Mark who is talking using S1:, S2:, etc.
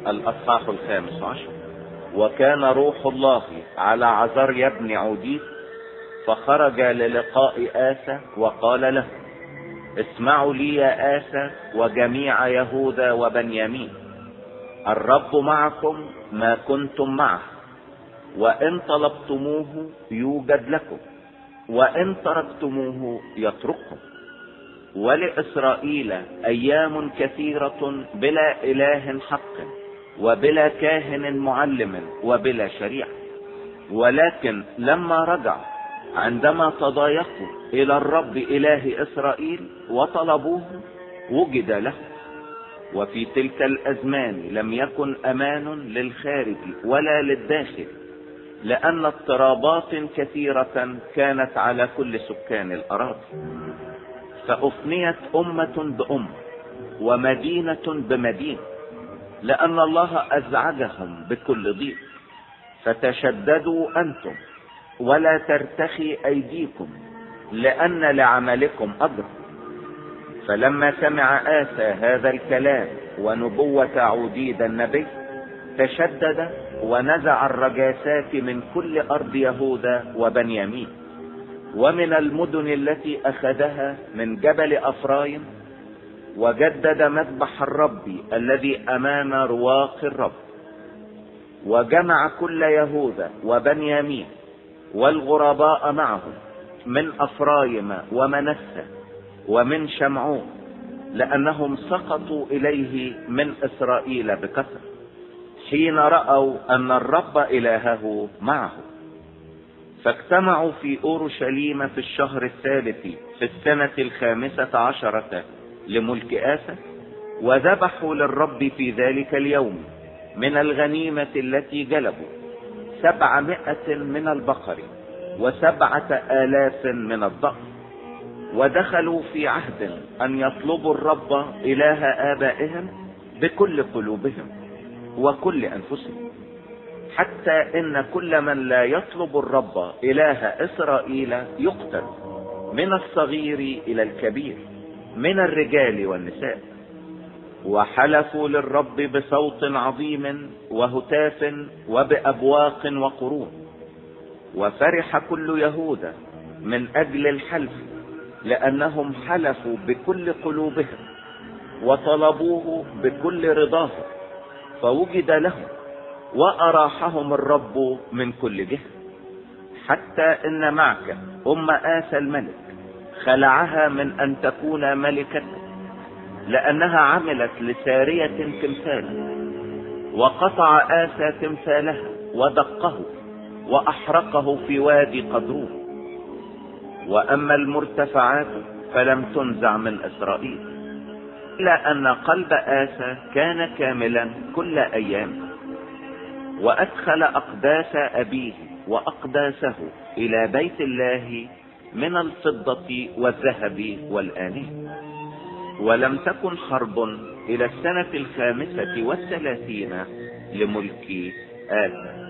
S1: الأصحاح 15. وكان روح الله على عزريا بن عوديد، فخرج للقاء آسى وقال له: اسمعوا لي يا آسى وجميع يهوذا وبنيامين، الرب معكم ما كنتم معه، وإن طلبتموه يوجد لكم، وإن تركتموه يترككم. ولإسرائيل أيام كثيرة بلا إله حق، وبلا كاهن معلم، وبلا شريعة. ولكن لما رجع عندما تضايقوا إلى الرب إله إسرائيل وطلبوه وجد له. وفي تلك الأزمان لم يكن أمان للخارج ولا للداخل، لأن اضطرابات كثيرة كانت على كل سكان الأراضي. فأفنيت أمة بأمة ومدينة بمدينة، لأن الله أزعجهم بكل ضيق. فتشددوا أنتم ولا ترتخي أيديكم، لأن لعملكم أجر. فلما سمع آسى هذا الكلام ونبوة عوديد النبي، تشدد ونزع الرجاسات من كل أرض يهوذا وبنيامين، ومن المدن التي أخذها من جبل أفرايم، وجدد مذبح الرب الذي أمام رواق الرب. وجمع كل يهوذا وبنيامين والغرباء معهم من أفرايم ومنسى ومن شمعون، لأنهم سقطوا إليه من إسرائيل بكثرة، حين رأوا أن الرب إلهه معه. فاجتمعوا في أورشليم في الشهر الثالث في السنة 15 لملك آسى، وذبحوا للرب في ذلك اليوم من الغنيمة التي جلبوا 700 من البقر و7,000 من الضأن. ودخلوا في عهد أن يطلبوا الرب إله آبائهم بكل قلوبهم وكل أنفسهم، حتى إن كل من لا يطلب الرب إله إسرائيل يقتل، من الصغير إلى الكبير، من الرجال والنساء. وحلفوا للرب بصوت عظيم وهتاف وبأبواق وقرون. وفرح كل يهوذا من أجل الحلف، لأنهم حلفوا بكل قلوبهم وطلبوه بكل رضاهم، فوجد لهم وأراحهم الرب من كل جهة. حتى إن معك آسى الملك خلعها من أن تكون ملكة، لأنها عملت لسارية تمثالا، وقطع آسى تمثالها ودقه وأحرقه في وادي قدرون. وأما المرتفعات فلم تنزع من إسرائيل، إلا أن قلب آسى كان كاملا كل أيام. وأدخل أقداس أبيه وأقداسه إلى بيت الله من الفضة والذهب والآنية. ولم تكن حرب إلى السنة 35 لملك آسى.